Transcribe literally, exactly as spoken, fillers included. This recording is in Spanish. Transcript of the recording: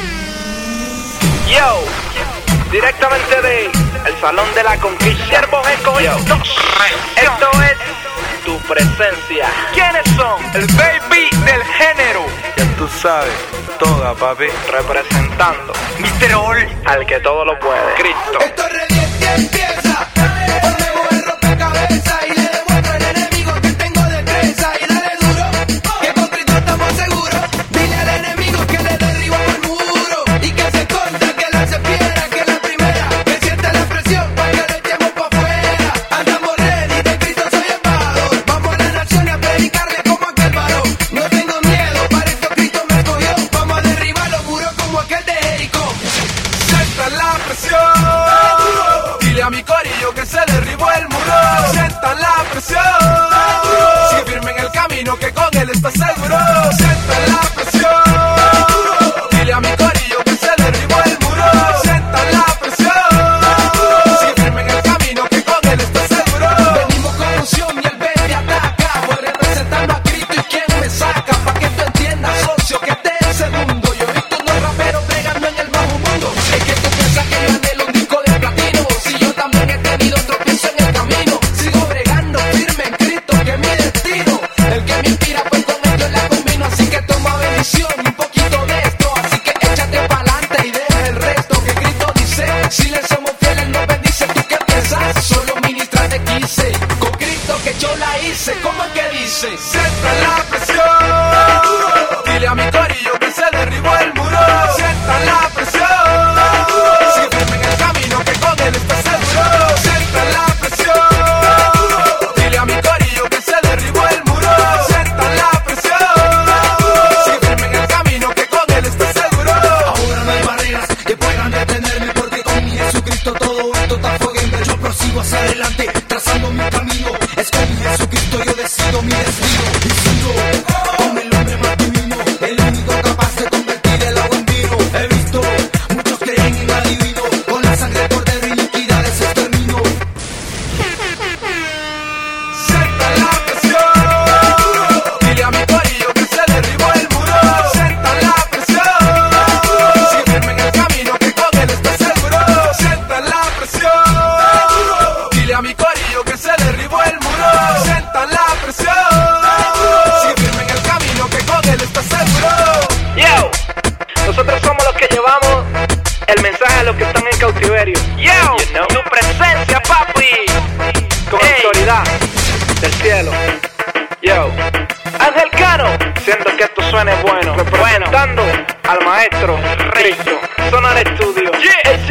Yo, directamente de el Salón de la Conquista, Siervos Egoístas. Esto es tu presencia. ¿Quiénes son? El baby del género. Ya tú sabes, toda papi. Representando mister All, al que todo lo puede, Cristo. Esto revienta y empieza. Ponemos el rompecabezas y le demuestro al enemigo que tengo destreza. Y dale duro, que con Cristo estamos seguros. Dile al enemigo que le derribamos el muro y que se esconda, que lance piedra, que la primera, que sienta la presión para que lo echemos pa' afuera. Andamos ready, de Cristo soy embajador. Vamos a la nación a predicarle como aquel varón. No tengo miedo, para esto Cristo me escogió. Vamos a derribar los muros como aquel de Jericó. Sienta la presión. Dile a mi corillo que se derribó el muro. Sientan la presión. Sigue firme en el camino que con él está seguro. Sientan la presión. Dile a mi corillo que se derribó el muro. Sientan la presión. Sigue firme en el camino que con él está seguro. Venimos con unción y el verde ataca. Voy representando a Cristo y quien me saca. Pa' que tú entiendas, socio, que este es el segundo. Yo he visto unos raperos bregando en el bajo mundo. Es que tú piensas que yo anhelo un disco de platino. Si yo también he tenido tropiezo en el camino. Sigo bregando firme en Cristo, que es mi destino. El que me inspira, pues con esto la combino. Así que toma bendición y un poquito de esto. Así que échate pa'lante y deja el resto. Que Cristo dice, si le somos fieles nos bendice. ¿Tú qué piensas? Solo ministrar de quince. Con Cristo que yo la hice, ¿cómo es que dice? Sientan la presión. Dile a mi corillo que se derribó el muro. Sientan la presión. Sigue firme en el camino que con él está seguro. Sientan la presión. Dile a mi corillo que se derribó el muro. Sientan la presión. Sigue firme en el camino que con él está seguro. Ahora no hay barreras que puedan detenerme, porque con mi Jesucristo todo esto está fuego. Yo prosigo hacia adelante, trazando mi camino. Es con mi Jesucristo yo decido mi destino. Y sigo con el hombre más divino, el único capaz de convertir el agua en vino. He visto muchos creen en adivino, con la sangre del cordero iniquidades extermino. Sientan la presión. Dile a mi corillo que se derribó el muro. Sientan la presión. Sigue firme en el camino que con él está seguro. Sientan la presión. Dile a mi corillo que se derribó el muro. Sientan la presión. Sigue firme en el camino que con él está seguro. Yo, nosotros somos los que llevamos el mensaje a los que están en cautiverio. Yo, You know. tu presencia, papi, con Ey. autoridad del cielo. Yo, Ángel Cano, siento que esto suene bueno, representando al maestro Cristo. Sonar Estudio. Yeah,